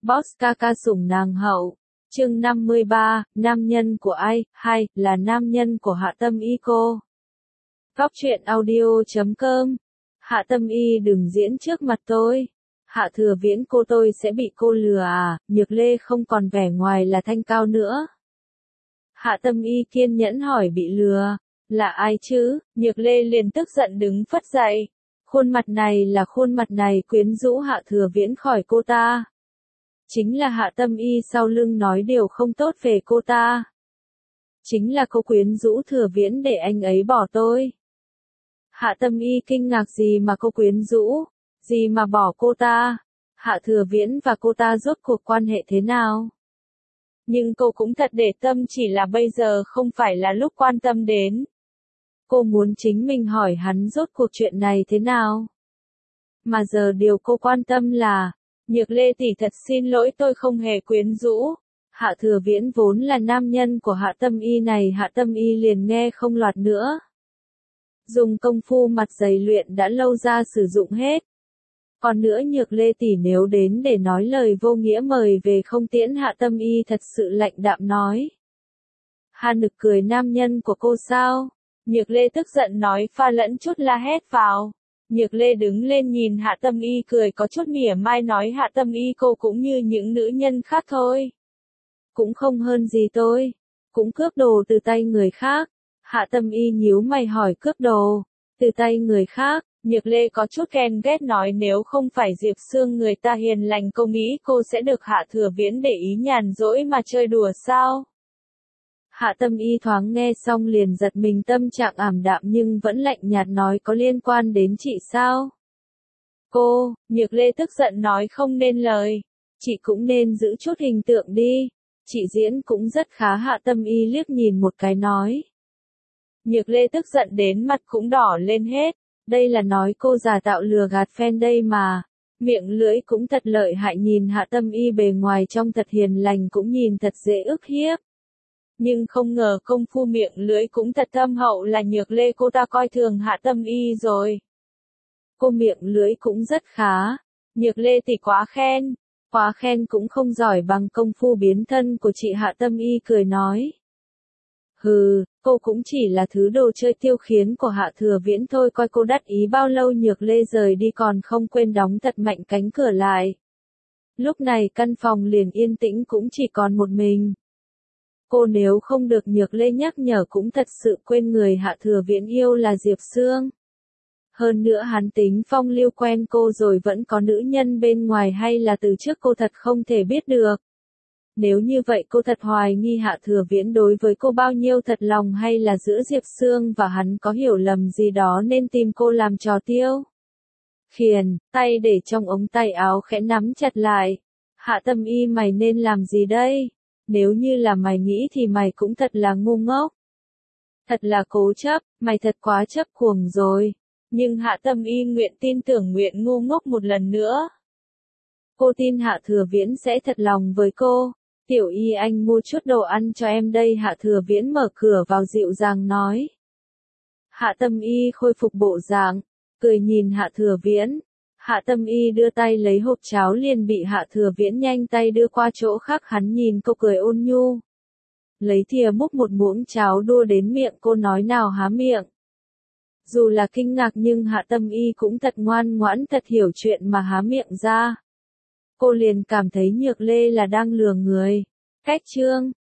Boss ca ca sủng nàng hậu. Chương 53, nam nhân của ai, hay, là nam nhân của Hạ Tâm Y cô. Góc truyện audio.com. Hạ Tâm Y đừng diễn trước mặt tôi. Hạ Thừa Viễn cô tôi sẽ bị cô lừa à, Nhược Lê không còn vẻ ngoài là thanh cao nữa. Hạ Tâm Y kiên nhẫn hỏi bị lừa, là ai chứ, Nhược Lê liền tức giận đứng phất dậy. Khuôn mặt này là khuôn mặt này quyến rũ Hạ Thừa Viễn khỏi cô ta. Chính là Hạ Tâm Y sau lưng nói điều không tốt về cô ta. Chính là cô quyến rũ Thừa Viễn để anh ấy bỏ tôi. Hạ Tâm Y kinh ngạc gì mà cô quyến rũ, gì mà bỏ cô ta. Hạ Thừa Viễn và cô ta rốt cuộc quan hệ thế nào? Nhưng cô cũng thật để tâm, chỉ là bây giờ không phải là lúc quan tâm đến. Cô muốn chính mình hỏi hắn rốt cuộc chuyện này thế nào. Mà giờ điều cô quan tâm là, Nhược Lê tỷ thật xin lỗi, tôi không hề quyến rũ. Hạ Thừa Viễn vốn là nam nhân của Hạ Tâm Y này, Hạ Tâm Y liền nghe không loạt nữa. Dùng công phu mặt dày luyện đã lâu ra sử dụng hết. Còn nữa Nhược Lê tỷ nếu đến để nói lời vô nghĩa mời về không tiễn, Hạ Tâm Y thật sự lạnh đạm nói. Hà nực cười, nam nhân của cô sao? Nhược Lê tức giận nói, pha lẫn chút la hét vào. Nhược Lê đứng lên nhìn Hạ Tâm Y cười có chút mỉa mai nói, Hạ Tâm Y cô cũng như những nữ nhân khác thôi. Cũng không hơn gì tôi. Cũng cướp đồ từ tay người khác. Hạ Tâm Y nhíu mày hỏi, cướp đồ từ tay người khác? Nhược Lê có chút ghen ghét nói, nếu không phải Diệp Sương người ta hiền lành, cô nghĩ cô sẽ được Hạ Thừa Viễn để ý nhàn rỗi mà chơi đùa sao? Hạ Tâm Y thoáng nghe xong liền giật mình, tâm trạng ảm đạm nhưng vẫn lạnh nhạt nói, có liên quan đến chị sao? Cô, Nhược Lê tức giận nói, không nên lời. Chị cũng nên giữ chút hình tượng đi. Chị diễn cũng rất khá. Hạ Tâm Y liếc nhìn một cái nói. Nhược Lê tức giận đến mặt cũng đỏ lên hết. Đây là nói cô giả tạo lừa gạt fan đây mà. Miệng lưỡi cũng thật lợi hại, nhìn Hạ Tâm Y bề ngoài trông thật hiền lành, cũng nhìn thật dễ ức hiếp. Nhưng không ngờ công phu miệng lưỡi cũng thật thâm hậu, là Nhược Lê cô ta coi thường Hạ Tâm Y rồi. Cô miệng lưỡi cũng rất khá. Nhược Lê tỷ quá khen cũng không giỏi bằng công phu biến thân của chị. Hạ Tâm Y cười nói. Hừ, cô cũng chỉ là thứ đồ chơi tiêu khiển của Hạ Thừa Viễn thôi, coi cô đắc ý bao lâu. Nhược Lê rời đi còn không quên đóng thật mạnh cánh cửa lại. Lúc này căn phòng liền yên tĩnh, cũng chỉ còn một mình. Cô nếu không được Nhược Lê nhắc nhở cũng thật sự quên người Hạ Thừa Viễn yêu là Diệp Sương. Hơn nữa hắn tính phong lưu quen cô rồi vẫn có nữ nhân bên ngoài, hay là từ trước cô thật không thể biết được. Nếu như vậy cô thật hoài nghi Hạ Thừa Viễn đối với cô bao nhiêu thật lòng, hay là giữa Diệp Sương và hắn có hiểu lầm gì đó nên tìm cô làm trò tiêu. Khiền, tay để trong ống tay áo khẽ nắm chặt lại. Hạ Tâm Y mày nên làm gì đây? Nếu như là mày nghĩ thì mày cũng thật là ngu ngốc. Thật là cố chấp, mày thật quá chấp cuồng rồi. Nhưng Hạ Tâm Y nguyện tin tưởng, nguyện ngu ngốc một lần nữa. Cô tin Hạ Thừa Viễn sẽ thật lòng với cô. Tiểu Y, anh mua chút đồ ăn cho em đây. Hạ Thừa Viễn mở cửa vào dịu dàng nói. Hạ Tâm Y khôi phục bộ dạng, cười nhìn Hạ Thừa Viễn. Hạ Tâm Y đưa tay lấy hộp cháo liền bị Hạ Thừa Viễn nhanh tay đưa qua chỗ khác. Hắn nhìn cô cười ôn nhu. Lấy thìa múc một muỗng cháo đua đến miệng cô nói, nào há miệng. Dù là kinh ngạc nhưng Hạ Tâm Y cũng thật ngoan ngoãn, thật hiểu chuyện mà há miệng ra. Cô liền cảm thấy Nhược Lê là đang lừa người. Cách chương